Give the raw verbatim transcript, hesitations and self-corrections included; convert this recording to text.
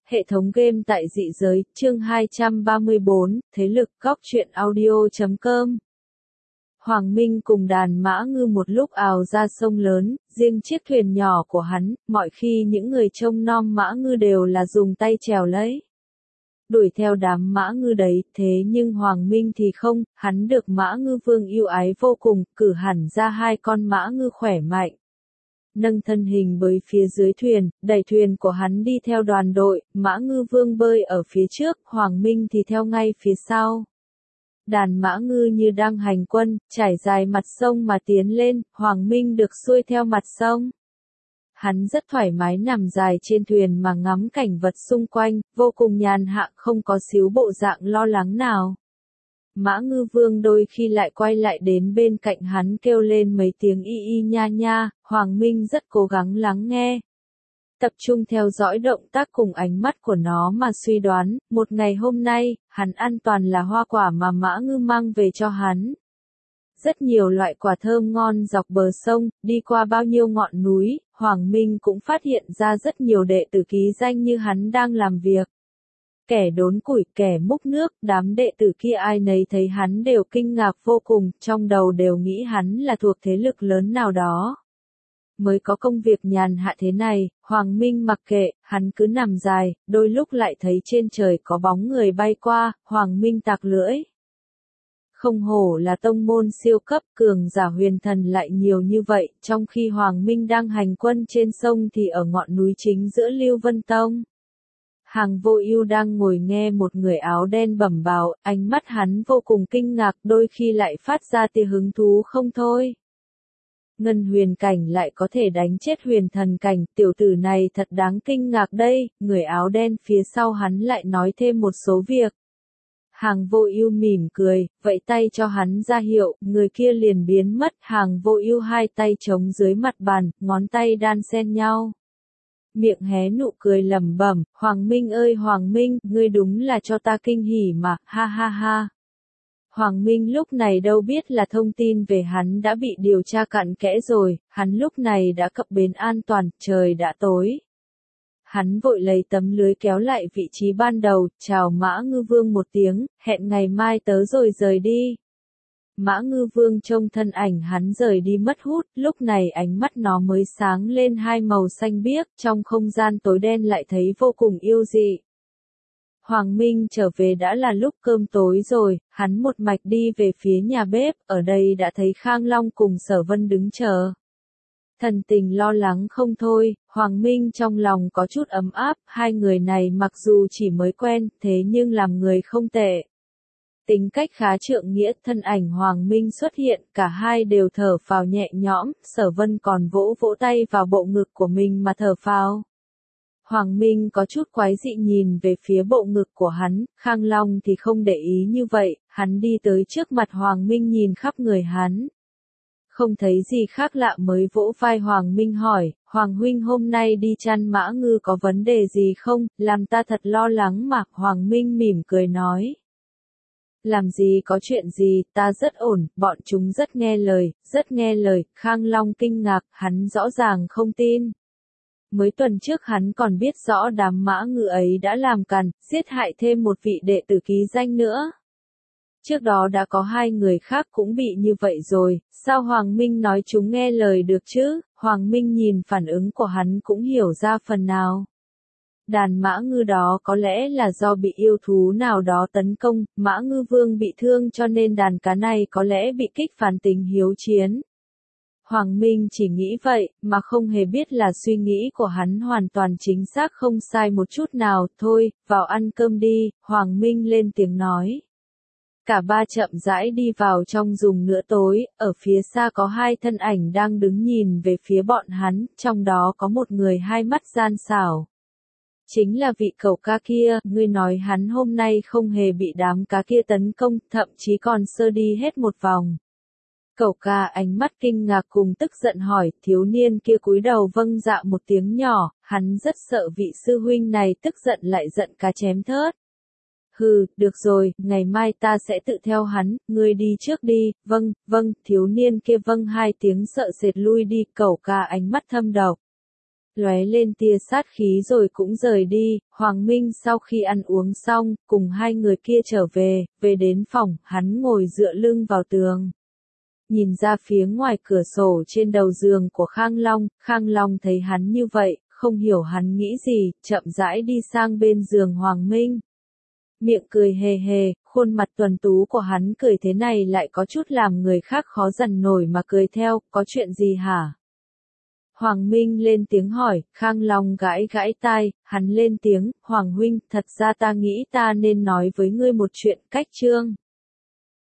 Hệ thống game tại dị giới, chương hai trăm ba mươi bốn, thế lực, góc truyện audio chấm com. Hoàng Minh cùng đàn mã ngư một lúc ào ra sông lớn, riêng chiếc thuyền nhỏ của hắn, mọi khi những người trông nom mã ngư đều là dùng tay chèo lấy. Đuổi theo đám mã ngư đấy, thế nhưng Hoàng Minh thì không, hắn được mã ngư vương yêu ái vô cùng, cử hẳn ra hai con mã ngư khỏe mạnh. Nâng thân hình bơi phía dưới thuyền, đẩy thuyền của hắn đi theo đoàn đội, mã ngư vương bơi ở phía trước, Hoàng Minh thì theo ngay phía sau. Đàn mã ngư như đang hành quân, trải dài mặt sông mà tiến lên, Hoàng Minh được xuôi theo mặt sông. Hắn rất thoải mái nằm dài trên thuyền mà ngắm cảnh vật xung quanh, vô cùng nhàn hạ, không có xíu bộ dạng lo lắng nào. Mã ngư vương đôi khi lại quay lại đến bên cạnh hắn kêu lên mấy tiếng y y nha nha, Hoàng Minh rất cố gắng lắng nghe. Tập trung theo dõi động tác cùng ánh mắt của nó mà suy đoán, một ngày hôm nay, hắn ăn toàn là hoa quả mà mã ngư mang về cho hắn. Rất nhiều loại quả thơm ngon dọc bờ sông, đi qua bao nhiêu ngọn núi, Hoàng Minh cũng phát hiện ra rất nhiều đệ tử ký danh như hắn đang làm việc. Kẻ đốn củi, kẻ múc nước, đám đệ tử kia ai nấy thấy hắn đều kinh ngạc vô cùng, trong đầu đều nghĩ hắn là thuộc thế lực lớn nào đó. Mới có công việc nhàn hạ thế này, Hoàng Minh mặc kệ, hắn cứ nằm dài, đôi lúc lại thấy trên trời có bóng người bay qua, Hoàng Minh tạc lưỡi. Không hổ là tông môn siêu cấp, cường giả huyền thần lại nhiều như vậy, trong khi Hoàng Minh đang hành quân trên sông thì ở ngọn núi chính giữa Lưu Vân Tông. Hàng Vô Ưu đang ngồi nghe một người áo đen bẩm báo, ánh mắt hắn vô cùng kinh ngạc, đôi khi lại phát ra tia hứng thú không thôi. Ngân huyền cảnh lại có thể đánh chết huyền thần cảnh, tiểu tử này thật đáng kinh ngạc đây, người áo đen phía sau hắn lại nói thêm một số việc. Hàng Vô Ưu mỉm cười, vẫy tay cho hắn ra hiệu, người kia liền biến mất, Hàng Vô Ưu hai tay chống dưới mặt bàn, ngón tay đan xen nhau. Miệng hé nụ cười lẩm bẩm, Hoàng Minh ơi Hoàng Minh, ngươi đúng là cho ta kinh hỉ mà, ha ha ha. Hoàng Minh lúc này đâu biết là thông tin về hắn đã bị điều tra cặn kẽ rồi, hắn lúc này đã cập bến an toàn, trời đã tối. Hắn vội lấy tấm lưới kéo lại vị trí ban đầu, chào Mã Ngư Vương một tiếng, hẹn ngày mai tới rồi rời đi. Mã Ngư Vương trông thân ảnh hắn rời đi mất hút, lúc này ánh mắt nó mới sáng lên hai màu xanh biếc, trong không gian tối đen lại thấy vô cùng yêu dị. Hoàng Minh trở về đã là lúc cơm tối rồi, hắn một mạch đi về phía nhà bếp, ở đây đã thấy Khang Long cùng Sở Vân đứng chờ. Thần tình lo lắng không thôi, Hoàng Minh trong lòng có chút ấm áp, hai người này mặc dù chỉ mới quen, thế nhưng làm người không tệ. Tính cách khá trượng nghĩa, thân ảnh Hoàng Minh xuất hiện, cả hai đều thở phào nhẹ nhõm, Sở Vân còn vỗ vỗ tay vào bộ ngực của mình mà thở phào. Hoàng Minh có chút quái dị nhìn về phía bộ ngực của hắn, Khang Long thì không để ý như vậy, hắn đi tới trước mặt Hoàng Minh nhìn khắp người hắn. Không thấy gì khác lạ mới vỗ vai Hoàng Minh hỏi, Hoàng huynh hôm nay đi chăn mã ngư có vấn đề gì không, làm ta thật lo lắng mà, Hoàng Minh mỉm cười nói. Làm gì có chuyện gì, ta rất ổn, bọn chúng rất nghe lời, rất nghe lời, Khang Long kinh ngạc, hắn rõ ràng không tin. Mới tuần trước hắn còn biết rõ đám mã ngư ấy đã làm càn, giết hại thêm một vị đệ tử ký danh nữa. Trước đó đã có hai người khác cũng bị như vậy rồi, sao Hoàng Minh nói chúng nghe lời được chứ, Hoàng Minh nhìn phản ứng của hắn cũng hiểu ra phần nào. Đàn mã ngư đó có lẽ là do bị yêu thú nào đó tấn công, mã ngư vương bị thương cho nên đàn cá này có lẽ bị kích phản tình hiếu chiến. Hoàng Minh chỉ nghĩ vậy, mà không hề biết là suy nghĩ của hắn hoàn toàn chính xác không sai một chút nào, thôi, vào ăn cơm đi, Hoàng Minh lên tiếng nói. Cả ba chậm rãi đi vào trong dùng bữa tối, ở phía xa có hai thân ảnh đang đứng nhìn về phía bọn hắn, trong đó có một người hai mắt gian xảo. Chính là vị cẩu ca kia, ngươi nói hắn hôm nay không hề bị đám cá kia tấn công, thậm chí còn sơ đi hết một vòng. Cẩu ca ánh mắt kinh ngạc cùng tức giận hỏi, thiếu niên kia cúi đầu vâng dạ một tiếng nhỏ, hắn rất sợ vị sư huynh này tức giận lại giận cá chém thớt. Hừ, được rồi, ngày mai ta sẽ tự theo hắn, ngươi đi trước đi, vâng, vâng, thiếu niên kia vâng hai tiếng sợ sệt lui đi, cẩu ca ánh mắt thâm độc. lóe lên tia sát khí rồi cũng rời đi. Hoàng Minh sau khi ăn uống xong, cùng hai người kia trở về, về đến phòng, hắn ngồi dựa lưng vào tường. Nhìn ra phía ngoài cửa sổ trên đầu giường của Khang Long, Khang Long thấy hắn như vậy, không hiểu hắn nghĩ gì, chậm rãi đi sang bên giường Hoàng Minh. Miệng cười hề hề, khuôn mặt tuấn tú của hắn cười thế này lại có chút làm người khác khó dằn nổi mà cười theo, có chuyện gì hả? Hoàng Minh lên tiếng hỏi, Khang Long gãi gãi tai, hắn lên tiếng, Hoàng huynh, thật ra ta nghĩ ta nên nói với ngươi một chuyện, Cách Trương.